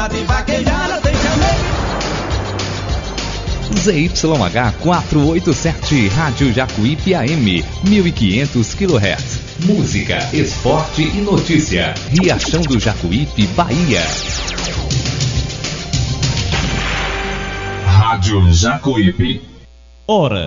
de vaquejada tem chamego. ZYH 487, Rádio Jacuípe AM, 1500 kHz. Música, esporte e notícia. Riachão do Jacuípe, Bahia. Rádio Jacuípe. Hora